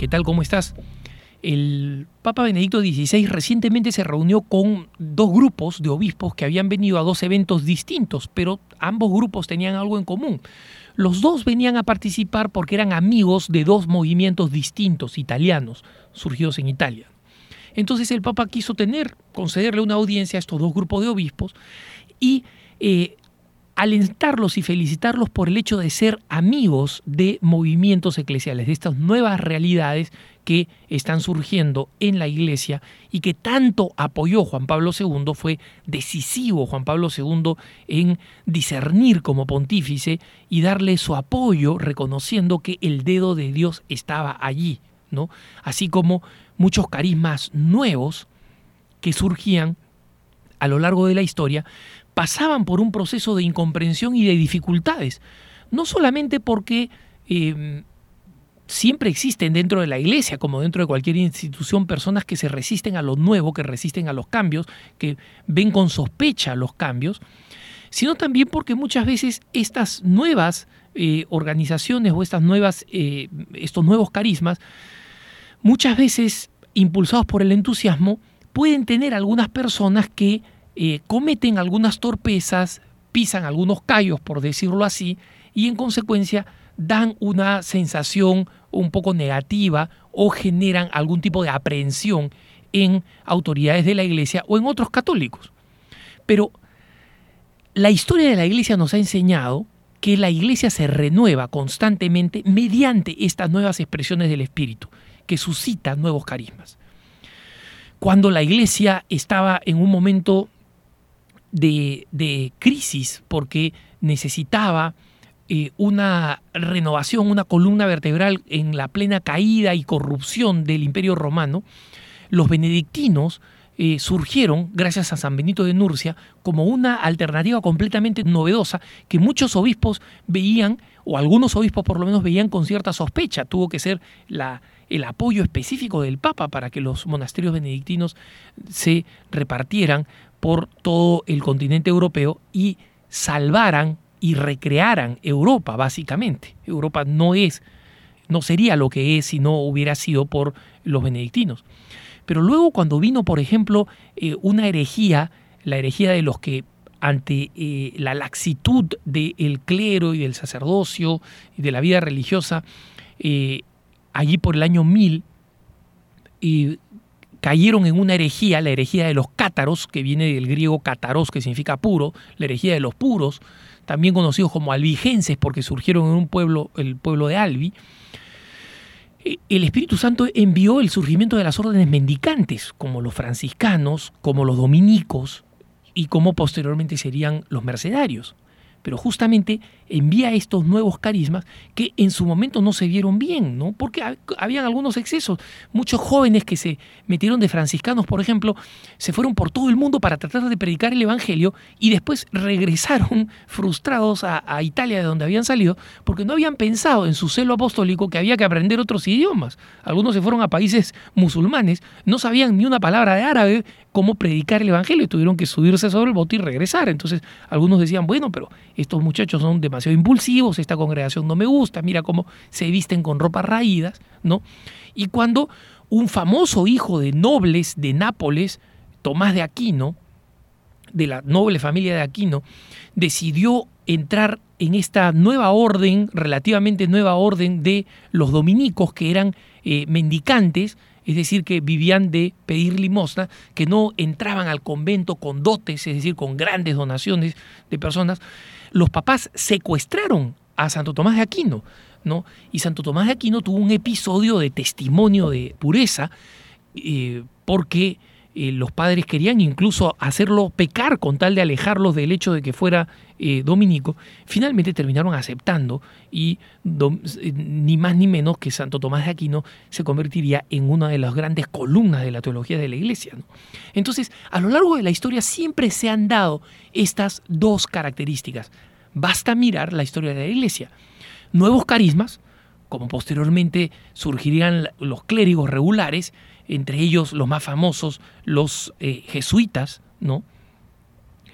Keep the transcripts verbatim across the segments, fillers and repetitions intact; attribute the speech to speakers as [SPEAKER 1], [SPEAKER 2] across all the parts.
[SPEAKER 1] ¿qué tal? ¿Cómo estás? El Papa Benedicto dieciséis recientemente se reunió con dos grupos de obispos que habían venido a dos eventos distintos, pero ambos grupos tenían algo en común. Los dos venían a participar porque eran amigos de dos movimientos distintos italianos, surgidos en Italia. Entonces el Papa quiso tener, concederle una audiencia a estos dos grupos de obispos y eh, alentarlos y felicitarlos por el hecho de ser amigos de movimientos eclesiales, de estas nuevas realidades que están surgiendo en la Iglesia y que tanto apoyó Juan Pablo segundo. Fue decisivo Juan Pablo segundo en discernir como pontífice y darle su apoyo, reconociendo que el dedo de Dios estaba allí, ¿no? Así como muchos carismas nuevos que surgían a lo largo de la historia pasaban por un proceso de incomprensión y de dificultades, no solamente porque eh, siempre existen dentro de la Iglesia, como dentro de cualquier institución, personas que se resisten a lo nuevo, que resisten a los cambios, que ven con sospecha los cambios, sino también porque muchas veces estas nuevas eh, organizaciones o estas nuevas, eh, estos nuevos carismas, muchas veces impulsados por el entusiasmo, pueden tener algunas personas que eh, cometen algunas torpezas, pisan algunos callos, por decirlo así, y en consecuencia dan una sensación un poco negativa o generan algún tipo de aprehensión en autoridades de la Iglesia o en otros católicos. Pero la historia de la Iglesia nos ha enseñado que la Iglesia se renueva constantemente mediante estas nuevas expresiones del Espíritu, que suscitan nuevos carismas. Cuando la Iglesia estaba en un momento de, de crisis porque necesitaba eh, una renovación, una columna vertebral en la plena caída y corrupción del Imperio Romano, los benedictinos eh, surgieron, gracias a San Benito de Nurcia, como una alternativa completamente novedosa que muchos obispos veían, o algunos obispos por lo menos veían con cierta sospecha. Tuvo que ser la el apoyo específico del Papa para que los monasterios benedictinos se repartieran por todo el continente europeo y salvaran y recrearan Europa, básicamente. Europa no es, no sería lo que es si no hubiera sido por los benedictinos. Pero luego, cuando vino, por ejemplo, eh, una herejía, la herejía de los que ante eh, la laxitud del clero y del sacerdocio y de la vida religiosa, eh, allí por el año mil, y cayeron en una herejía, la herejía de los cátaros, que viene del griego kataros, que significa puro, la herejía de los puros, también conocidos como albigenses, porque surgieron en un pueblo, el pueblo de Albi. El Espíritu Santo envió el surgimiento de las órdenes mendicantes, como los franciscanos, como los dominicos, y como posteriormente serían los mercedarios. Pero justamente envía estos nuevos carismas que en su momento no se vieron bien, ¿no? Porque habían algunos excesos. Muchos jóvenes que se metieron de franciscanos, por ejemplo, se fueron por todo el mundo para tratar de predicar el Evangelio y después regresaron frustrados a, a Italia, de donde habían salido, porque no habían pensado en su celo apostólico que había que aprender otros idiomas. Algunos se fueron a países musulmanes, no sabían ni una palabra de árabe, cómo predicar el Evangelio, y tuvieron que subirse sobre el bote y regresar. Entonces algunos decían, bueno, pero estos muchachos son demasiado impulsivos, esta congregación no me gusta, mira cómo se visten con ropas raídas, ¿no? Y cuando un famoso hijo de nobles de Nápoles, Tomás de Aquino, de la noble familia de Aquino, decidió entrar en esta nueva orden, relativamente nueva orden de los dominicos, que eran eh, mendicantes, es decir, que vivían de pedir limosna, que no entraban al convento con dotes, es decir, con grandes donaciones de personas. Los papás secuestraron a Santo Tomás de Aquino, ¿no? Y Santo Tomás de Aquino tuvo un episodio de testimonio de pureza, eh, porque eh, los padres querían incluso hacerlo pecar con tal de alejarlos del hecho de que fuera eh, dominico. Finalmente terminaron aceptando y do, eh, ni más ni menos que Santo Tomás de Aquino se convertiría en una de las grandes columnas de la teología de la Iglesia, ¿no? Entonces, a lo largo de la historia siempre se han dado estas dos características. Basta mirar la historia de la Iglesia. Nuevos carismas, como posteriormente surgirían los clérigos regulares, entre ellos los más famosos, los eh, jesuitas, ¿no?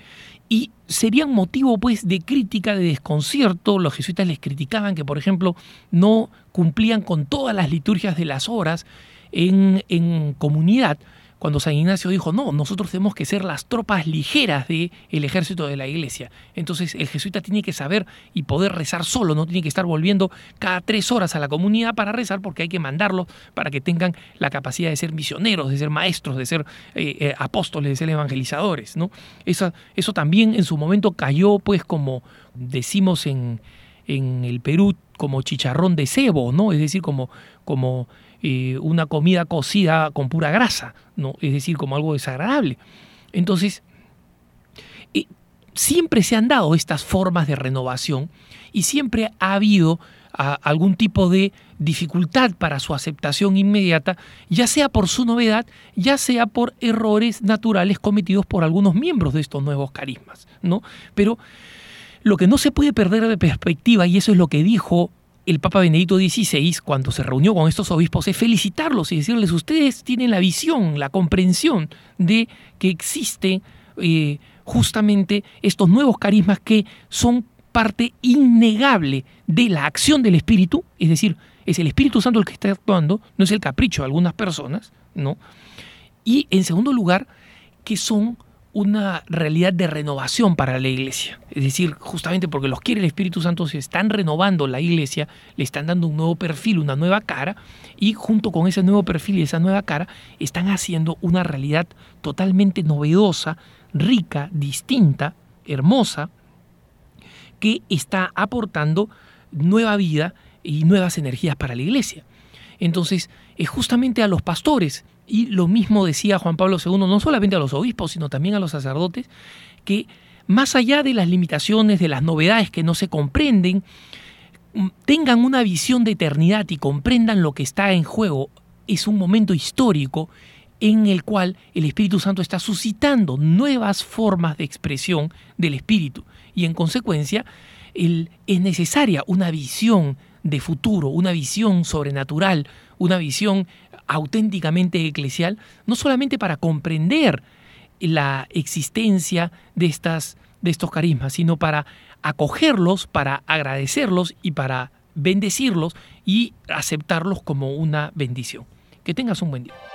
[SPEAKER 1] y serían motivo pues de crítica, de desconcierto. Los jesuitas les criticaban que, por ejemplo, no cumplían con todas las liturgias de las horas en, en comunidad, cuando San Ignacio dijo, no, nosotros tenemos que ser las tropas ligeras del ejército de la iglesia. Entonces el jesuita tiene que saber y poder rezar solo, no tiene que estar volviendo cada tres horas a la comunidad para rezar, porque hay que mandarlos para que tengan la capacidad de ser misioneros, de ser maestros, de ser eh, eh, apóstoles, de ser evangelizadores, ¿no? Eso, eso también en su momento cayó, pues, como decimos en, en el Perú, como chicharrón de cebo, ¿no? Es decir, como... como Eh, una comida cocida con pura grasa, ¿no? Es decir, como algo desagradable. Entonces, eh, siempre se han dado estas formas de renovación y siempre ha habido a, algún tipo de dificultad para su aceptación inmediata, ya sea por su novedad, ya sea por errores naturales cometidos por algunos miembros de estos nuevos carismas, ¿no? Pero lo que no se puede perder de perspectiva, y eso es lo que dijo el Papa Benedicto dieciséis, cuando se reunió con estos obispos, es felicitarlos y decirles, ustedes tienen la visión, la comprensión de que existen eh, justamente estos nuevos carismas que son parte innegable de la acción del Espíritu, es decir, es el Espíritu Santo el que está actuando, no es el capricho de algunas personas, ¿no? Y en segundo lugar, que son una realidad de renovación para la iglesia. Es decir, justamente porque los quiere el Espíritu Santo, se están renovando la iglesia, le están dando un nuevo perfil, una nueva cara, y junto con ese nuevo perfil y esa nueva cara, están haciendo una realidad totalmente novedosa, rica, distinta, hermosa, que está aportando nueva vida y nuevas energías para la iglesia. Entonces, es justamente a los pastores, y lo mismo decía Juan Pablo segundo, no solamente a los obispos, sino también a los sacerdotes, que más allá de las limitaciones, de las novedades que no se comprenden, tengan una visión de eternidad y comprendan lo que está en juego. Es un momento histórico en el cual el Espíritu Santo está suscitando nuevas formas de expresión del Espíritu, y en consecuencia el, es necesaria una visión de futuro, una visión sobrenatural, una visión auténticamente eclesial, no solamente para comprender la existencia de, estas, de estos carismas, sino para acogerlos, para agradecerlos y para bendecirlos y aceptarlos como una bendición. Que tengas un buen día.